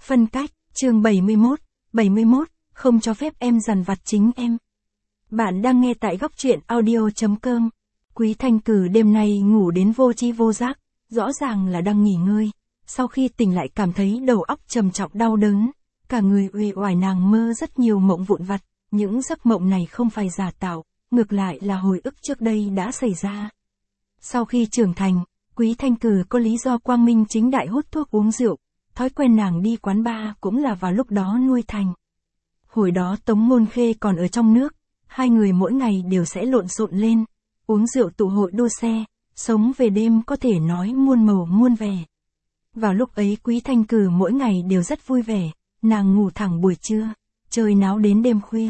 Phân cách, chương 71, không cho phép em dằn vặt chính em. Bạn đang nghe tại góc truyện audio.com. Quý Thanh Cử đêm nay ngủ đến vô tri vô giác, rõ ràng là đang nghỉ ngơi. Sau khi tỉnh lại cảm thấy đầu óc trầm trọng đau đớn, cả người uể oải. Nàng mơ rất nhiều mộng vụn vặt, những giấc mộng này không phải giả tạo, ngược lại là hồi ức trước đây đã xảy ra. Sau khi trưởng thành, Quý Thanh Cử có lý do quang minh chính đại hút thuốc uống rượu, thói quen nàng đi quán bar cũng là vào lúc đó nuôi thành. Hồi đó Tống Ngôn Khê còn ở trong nước, hai người mỗi ngày đều sẽ lộn xộn lên, uống rượu tụ hội đua xe, sống về đêm có thể nói muôn màu muôn vẻ. Vào lúc ấy Quý Thanh Cử mỗi ngày đều rất vui vẻ, nàng ngủ thẳng buổi trưa, chơi náo đến đêm khuya.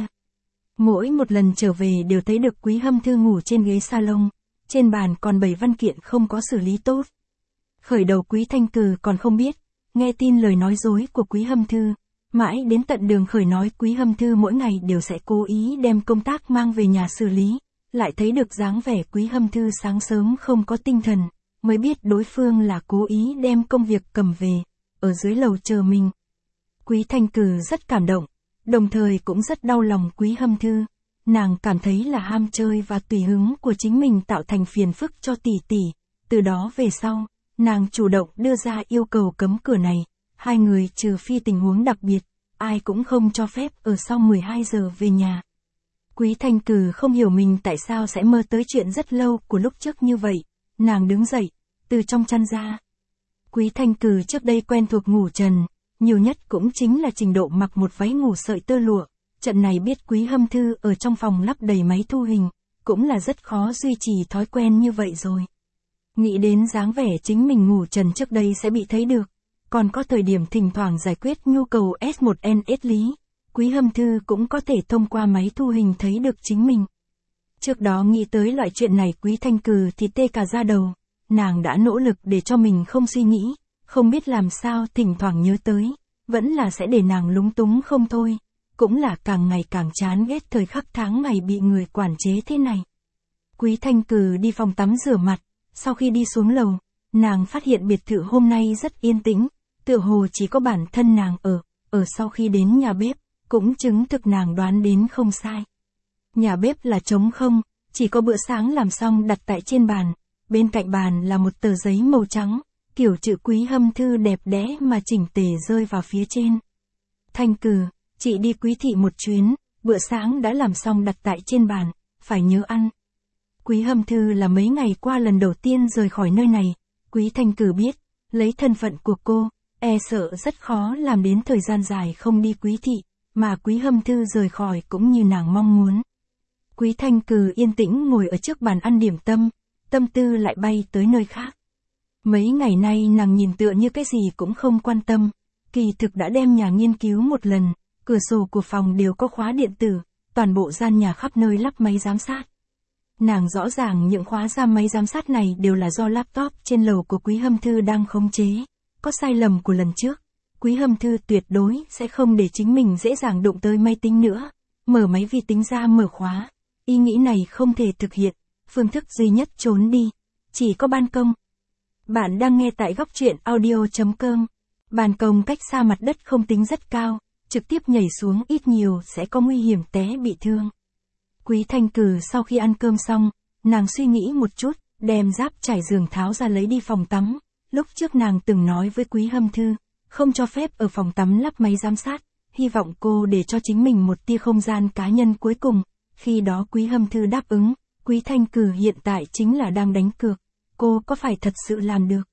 Mỗi một lần trở về đều thấy được Quý Hâm Thư ngủ trên ghế salon, trên bàn còn 7 văn kiện không có xử lý tốt. Khởi đầu Quý Thanh Cử còn không biết, nghe tin lời nói dối của Quý Hâm Thư, mãi đến tận Đường Khởi nói Quý Hâm Thư mỗi ngày đều sẽ cố ý đem công tác mang về nhà xử lý, lại thấy được dáng vẻ Quý Hâm Thư sáng sớm không có tinh thần, mới biết đối phương là cố ý đem công việc cầm về, ở dưới lầu chờ mình. Quý Thanh Cử rất cảm động, đồng thời cũng rất đau lòng Quý Hâm Thư, nàng cảm thấy là ham chơi và tùy hứng của chính mình tạo thành phiền phức cho tỷ tỷ, từ đó về sau, nàng chủ động đưa ra yêu cầu cấm cửa này, hai người trừ phi tình huống đặc biệt, ai cũng không cho phép ở sau 12 giờ về nhà. Quý Thanh Cử không hiểu mình tại sao sẽ mơ tới chuyện rất lâu của lúc trước như vậy, nàng đứng dậy, từ trong chăn ra. Quý Thanh Cử trước đây quen thuộc ngủ trần, nhiều nhất cũng chính là trình độ mặc một váy ngủ sợi tơ lụa, trận này biết Quý Hâm Thư ở trong phòng lắp đầy máy thu hình, cũng là rất khó duy trì thói quen như vậy rồi. Nghĩ đến dáng vẻ chính mình ngủ trần trước đây sẽ bị thấy được, còn có thời điểm thỉnh thoảng giải quyết nhu cầu S1NS lý, Quý Hâm Thư cũng có thể thông qua máy thu hình thấy được chính mình. Trước đó nghĩ tới loại chuyện này Quý Thanh Cử thì tê cả da đầu, nàng đã nỗ lực để cho mình không suy nghĩ, không biết làm sao thỉnh thoảng nhớ tới, vẫn là sẽ để nàng lúng túng không thôi, cũng là càng ngày càng chán ghét thời khắc tháng ngày bị người quản chế thế này. Quý Thanh Cử đi phòng tắm rửa mặt, sau khi đi xuống lầu, nàng phát hiện biệt thự hôm nay rất yên tĩnh, tựa hồ chỉ có bản thân nàng ở sau khi đến nhà bếp, cũng chứng thực nàng đoán đến không sai. Nhà bếp là trống không, chỉ có bữa sáng làm xong đặt tại trên bàn, bên cạnh bàn là một tờ giấy màu trắng, kiểu chữ Quý Hâm Thư đẹp đẽ mà chỉnh tề rơi vào phía trên. Thanh Cử, chị đi Quý thị một chuyến, bữa sáng đã làm xong đặt tại trên bàn, phải nhớ ăn. Quý Hâm Thư là mấy ngày qua lần đầu tiên rời khỏi nơi này, Quý Thanh Cử biết, lấy thân phận của cô, e sợ rất khó làm đến thời gian dài không đi Quý thị, mà Quý Hâm Thư rời khỏi cũng như nàng mong muốn. Quý Thanh Cử yên tĩnh ngồi ở trước bàn ăn điểm tâm, tâm tư lại bay tới nơi khác. Mấy ngày nay nàng nhìn tựa như cái gì cũng không quan tâm, kỳ thực đã đem nhà nghiên cứu một lần, cửa sổ của phòng đều có khóa điện tử, toàn bộ gian nhà khắp nơi lắp máy giám sát. Nàng rõ ràng những khóa ra máy giám sát này đều là do laptop trên lầu của Quý Hâm Thư đang khống chế, có sai lầm của lần trước, Quý Hâm Thư tuyệt đối sẽ không để chính mình dễ dàng đụng tới máy tính nữa, mở máy vi tính ra mở khóa, ý nghĩ này không thể thực hiện, phương thức duy nhất trốn đi, chỉ có ban công. Bạn đang nghe tại góc truyện audio.com, ban công cách xa mặt đất không tính rất cao, trực tiếp nhảy xuống ít nhiều sẽ có nguy hiểm té bị thương. Quý Thanh Cử sau khi ăn cơm xong, nàng suy nghĩ một chút, đem giáp trải giường tháo ra lấy đi phòng tắm, lúc trước nàng từng nói với Quý Hâm Thư, không cho phép ở phòng tắm lắp máy giám sát, hy vọng cô để cho chính mình một tia không gian cá nhân cuối cùng, khi đó Quý Hâm Thư đáp ứng, Quý Thanh Cử hiện tại chính là đang đánh cược, cô có phải thật sự làm được.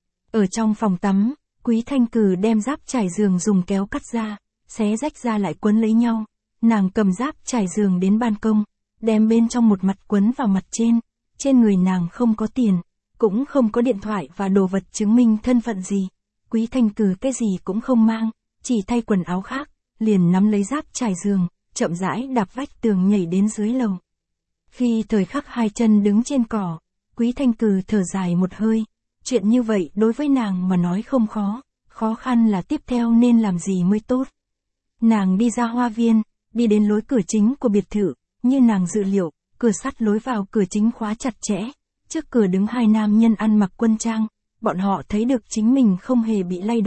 Ở trong phòng tắm, Quý Thanh Cử đem giáp trải giường dùng kéo cắt ra, xé rách ra lại quấn lấy nhau, nàng cầm giáp trải giường đến ban công, đem bên trong một mặt quấn vào mặt trên người nàng không có tiền, cũng không có điện thoại và đồ vật chứng minh thân phận gì, Quý Thanh Cử cái gì cũng không mang, chỉ thay quần áo khác, liền nắm lấy giáp trải giường, chậm rãi đạp vách tường nhảy đến dưới lầu. Khi thời khắc hai chân đứng trên cỏ, Quý Thanh Cử thở dài một hơi, chuyện như vậy đối với nàng mà nói không khó, khó khăn là tiếp theo nên làm gì mới tốt. Nàng đi ra hoa viên, đi đến lối cửa chính của biệt thự, như nàng dự liệu, cửa sắt lối vào cửa chính khóa chặt chẽ, trước cửa đứng hai nam nhân ăn mặc quân trang, bọn họ thấy được chính mình không hề bị lay động,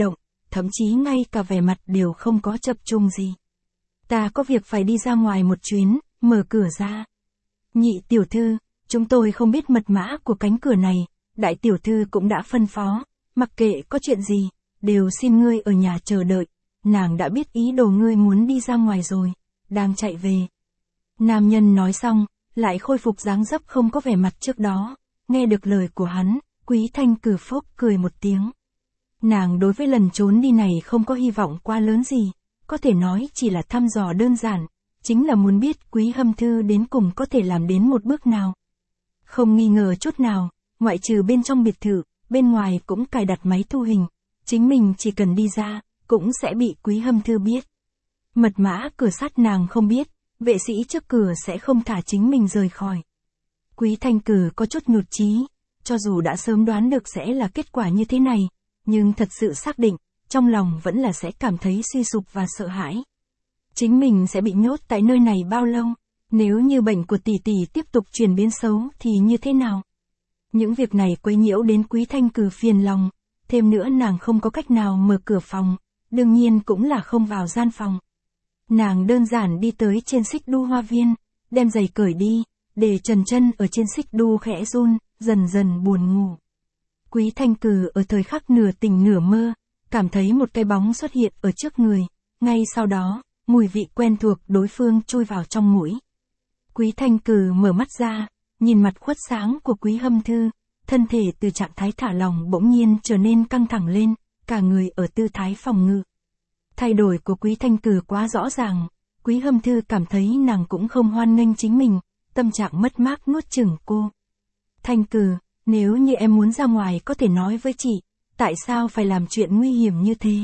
thậm chí ngay cả vẻ mặt đều không có chập chùng gì. Ta có việc phải đi ra ngoài một chuyến, mở cửa ra. Nhị tiểu thư, chúng tôi không biết mật mã của cánh cửa này, đại tiểu thư cũng đã phân phó, mặc kệ có chuyện gì, đều xin ngươi ở nhà chờ đợi, nàng đã biết ý đồ ngươi muốn đi ra ngoài rồi, đang chạy về. Nam nhân nói xong, lại khôi phục dáng dấp không có vẻ mặt trước đó, nghe được lời của hắn, Quý Thanh Cử phốc cười một tiếng. Nàng đối với lần trốn đi này không có hy vọng quá lớn gì, có thể nói chỉ là thăm dò đơn giản, chính là muốn biết Quý Hâm Thư đến cùng có thể làm đến một bước nào. Không nghi ngờ chút nào, ngoại trừ bên trong biệt thự, bên ngoài cũng cài đặt máy thu hình, chính mình chỉ cần đi ra, cũng sẽ bị Quý Hâm Thư biết. Mật mã cửa sắt nàng không biết, vệ sĩ trước cửa sẽ không thả chính mình rời khỏi. Quý Thanh Cử có chút nhụt chí, cho dù đã sớm đoán được sẽ là kết quả như thế này, nhưng thật sự xác định, trong lòng vẫn là sẽ cảm thấy suy sụp và sợ hãi. Chính mình sẽ bị nhốt tại nơi này bao lâu? Nếu như bệnh của tỷ tỷ tiếp tục chuyển biến xấu thì như thế nào? Những việc này quấy nhiễu đến Quý Thanh Cử phiền lòng, thêm nữa nàng không có cách nào mở cửa phòng, đương nhiên cũng là không vào gian phòng. Nàng đơn giản đi tới trên xích đu hoa viên, đem giày cởi đi, để trần chân ở trên xích đu khẽ run, dần dần buồn ngủ. Quý Thanh Cử ở thời khắc nửa tỉnh nửa mơ, cảm thấy một cái bóng xuất hiện ở trước người, ngay sau đó, mùi vị quen thuộc đối phương chui vào trong mũi. Quý Thanh Cử mở mắt ra, nhìn mặt khuất sáng của Quý Hâm Thư, thân thể từ trạng thái thả lỏng bỗng nhiên trở nên căng thẳng lên, cả người ở tư thái phòng ngự. Thay đổi của Quý Thanh Cử quá rõ ràng, Quý Hâm Thư cảm thấy nàng cũng không hoan nghênh chính mình, tâm trạng mất mát nuốt chửng cô. Thanh Cử, nếu như em muốn ra ngoài có thể nói với chị, tại sao phải làm chuyện nguy hiểm như thế?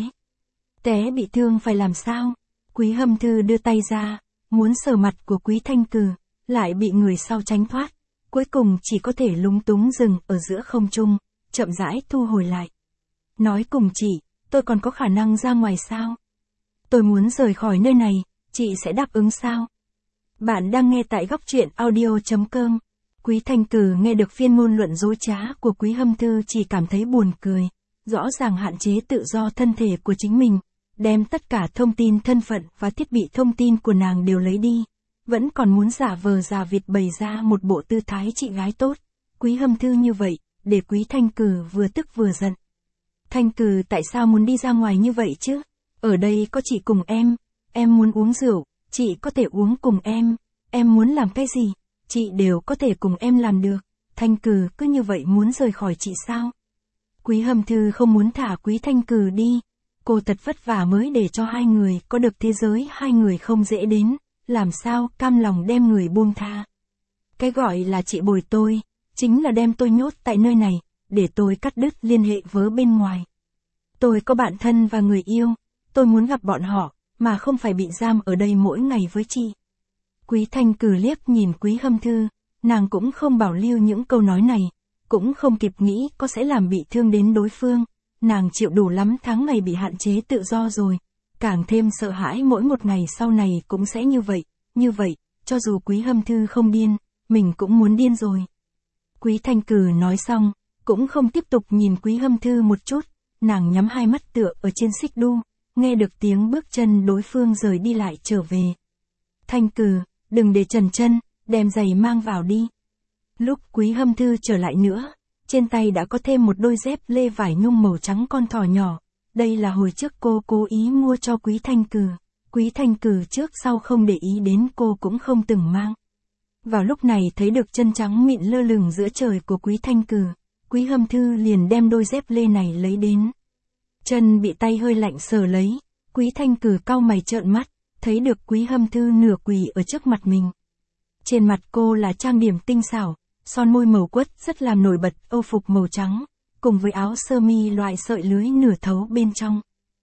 Té bị thương phải làm sao? Quý Hâm Thư đưa tay ra, muốn sờ mặt của Quý Thanh Cử, lại bị người sau tránh thoát, cuối cùng chỉ có thể lúng túng dừng ở giữa không trung, chậm rãi thu hồi lại. Nói cùng chị, tôi còn có khả năng ra ngoài sao? Tôi muốn rời khỏi nơi này, chị sẽ đáp ứng sao? Bạn đang nghe tại góc truyện audio.com. Quý Thanh Cử nghe được phiên ngôn luận dối trá của Quý Hâm Thư chỉ cảm thấy buồn cười, rõ ràng hạn chế tự do thân thể của chính mình, đem tất cả thông tin thân phận và thiết bị thông tin của nàng đều lấy đi, vẫn còn muốn giả vờ giả vịt bày ra một bộ tư thái chị gái tốt. Quý Hâm Thư như vậy, để Quý Thanh Cử vừa tức vừa giận. Thanh Cử tại sao muốn đi ra ngoài như vậy chứ? Ở đây có chị cùng em muốn uống rượu, chị có thể uống cùng em muốn làm cái gì, chị đều có thể cùng em làm được. Thanh Cử cứ như vậy muốn rời khỏi chị sao? Quý Hâm Thư không muốn thả Quý Thanh Cử đi, cô thật vất vả mới để cho hai người có được thế giới hai người không dễ đến, làm sao cam lòng đem người buông tha. Cái gọi là chị bồi tôi, chính là đem tôi nhốt tại nơi này, để tôi cắt đứt liên hệ với bên ngoài. Tôi có bạn thân và người yêu, tôi muốn gặp bọn họ, mà không phải bị giam ở đây mỗi ngày với chị. Quý Thanh Cử liếc nhìn Quý Hâm Thư, nàng cũng không bảo lưu những câu nói này, cũng không kịp nghĩ có sẽ làm bị thương đến đối phương, nàng chịu đủ lắm tháng ngày bị hạn chế tự do rồi, càng thêm sợ hãi mỗi một ngày sau này cũng sẽ như vậy, cho dù Quý Hâm Thư không điên, mình cũng muốn điên rồi. Quý Thanh Cử nói xong, cũng không tiếp tục nhìn Quý Hâm Thư một chút, nàng nhắm hai mắt tựa ở trên xích đu, nghe được tiếng bước chân đối phương rời đi lại trở về. Thanh Cử, đừng để trần chân, đem giày mang vào đi. Lúc Quý Hâm Thư trở lại nữa, trên tay đã có thêm một đôi dép lê vải nhung màu trắng con thỏ nhỏ. Đây là hồi trước cô cố ý mua cho Quý Thanh Cử. Quý Thanh Cử trước sau không để ý đến cô cũng không từng mang. Vào lúc này thấy được chân trắng mịn lơ lửng giữa trời của Quý Thanh Cử, Quý Hâm Thư liền đem đôi dép lê này lấy đến. Chân bị tay hơi lạnh sờ lấy, Quý Thanh Cử cau mày trợn mắt, thấy được Quý Hâm Thư nửa quỳ ở trước mặt mình. Trên mặt cô là trang điểm tinh xảo, son môi màu quất rất làm nổi bật âu phục màu trắng, cùng với áo sơ mi loại sợi lưới nửa thấu bên trong.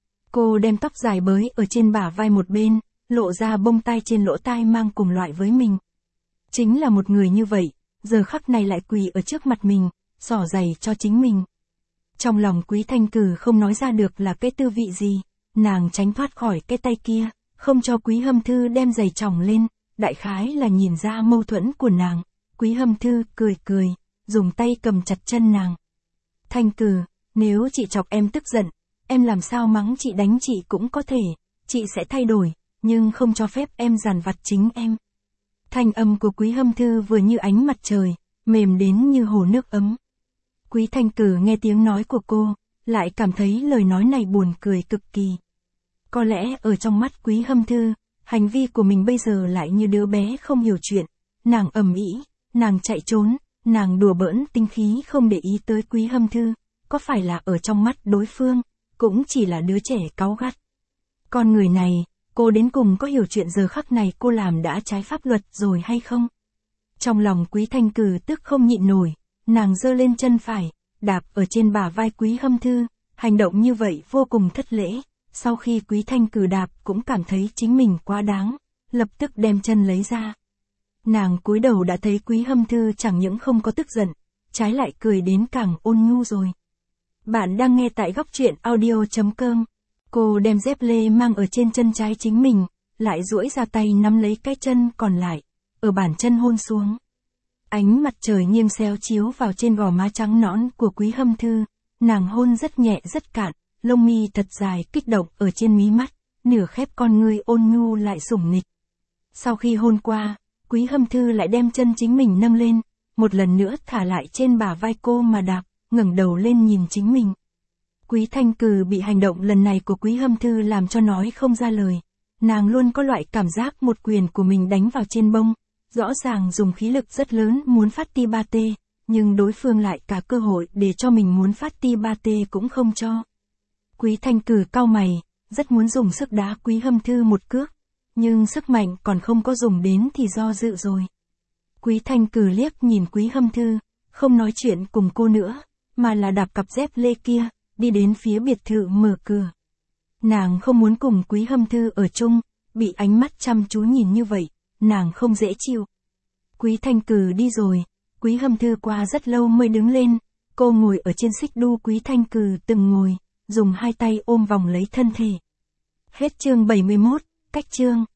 Cô đem tóc dài bới ở trên bả vai một bên, lộ ra bông tai trên lỗ tai mang cùng loại với mình. Chính là một người như vậy, giờ khắc này lại quỳ ở trước mặt mình, xỏ giày cho chính mình. Trong lòng Quý Thanh Cử không nói ra được là cái tư vị gì, nàng tránh thoát khỏi cái tay kia, không cho Quý Hâm Thư đem giày tròng lên, đại khái là nhìn ra mâu thuẫn của nàng. Quý Hâm Thư cười, dùng tay cầm chặt chân nàng. Thanh Cử, nếu chị chọc em tức giận, em làm sao mắng chị đánh chị cũng có thể, chị sẽ thay đổi, nhưng không cho phép em dằn vặt chính em. Thanh âm của Quý Hâm Thư vừa như ánh mặt trời, mềm đến như hồ nước ấm. Quý Thanh Cử nghe tiếng nói của cô, lại cảm thấy lời nói này buồn cười cực kỳ. Có lẽ ở trong mắt Quý Hâm Thư, hành vi của mình bây giờ lại như đứa bé không hiểu chuyện, nàng ầm ĩ, nàng chạy trốn, nàng đùa bỡn tinh khí không để ý tới Quý Hâm Thư, có phải là ở trong mắt đối phương, cũng chỉ là đứa trẻ cáu gắt. Con người này, cô đến cùng có hiểu chuyện giờ khắc này cô làm đã trái pháp luật rồi hay không? Trong lòng Quý Thanh Cử tức không nhịn nổi, nàng giơ lên chân phải, đạp ở trên bả vai Quý Hâm Thư, hành động như vậy vô cùng thất lễ. Sau khi Quý Thanh Cử đạp cũng cảm thấy chính mình quá đáng, lập tức đem chân lấy ra. Nàng cúi đầu đã thấy Quý Hâm Thư chẳng những không có tức giận, trái lại cười đến càng ôn nhu rồi. Bạn đang nghe tại góc truyện audio.com. Cô đem dép lê mang ở trên chân trái chính mình, lại duỗi ra tay nắm lấy cái chân còn lại, ở bàn chân hôn xuống. Ánh mặt trời nghiêng xéo chiếu vào trên gò má trắng nõn của Quý Hâm Thư, nàng hôn rất nhẹ rất cạn, lông mi thật dài kích động ở trên mí mắt, nửa khép con ngươi ôn nhu lại sủng nịch. Sau khi hôn qua, Quý Hâm Thư lại đem chân chính mình nâng lên, một lần nữa thả lại trên bả vai cô mà đạp, ngẩng đầu lên nhìn chính mình. Quý Thanh Cử bị hành động lần này của Quý Hâm Thư làm cho nói không ra lời. Nàng luôn có loại cảm giác một quyền của mình đánh vào trên bông, rõ ràng dùng khí lực rất lớn muốn phát ti ba tê, nhưng đối phương lại cả cơ hội để cho mình muốn phát ti ba tê cũng không cho. Quý Thanh Cử cau mày, rất muốn dùng sức đá Quý Hâm Thư một cước, nhưng sức mạnh còn không có dùng đến thì do dự rồi. Quý Thanh Cử liếc nhìn Quý Hâm Thư, không nói chuyện cùng cô nữa, mà là đạp cặp dép lê kia, đi đến phía biệt thự mở cửa. Nàng không muốn cùng Quý Hâm Thư ở chung, bị ánh mắt chăm chú nhìn như vậy, nàng không dễ chịu. Quý Thanh Cử đi rồi, Quý Hâm Thư qua rất lâu mới đứng lên, cô ngồi ở trên xích đu Quý Thanh Cử từng ngồi, dùng hai tay ôm vòng lấy thân thể. Hết chương 71, cách chương.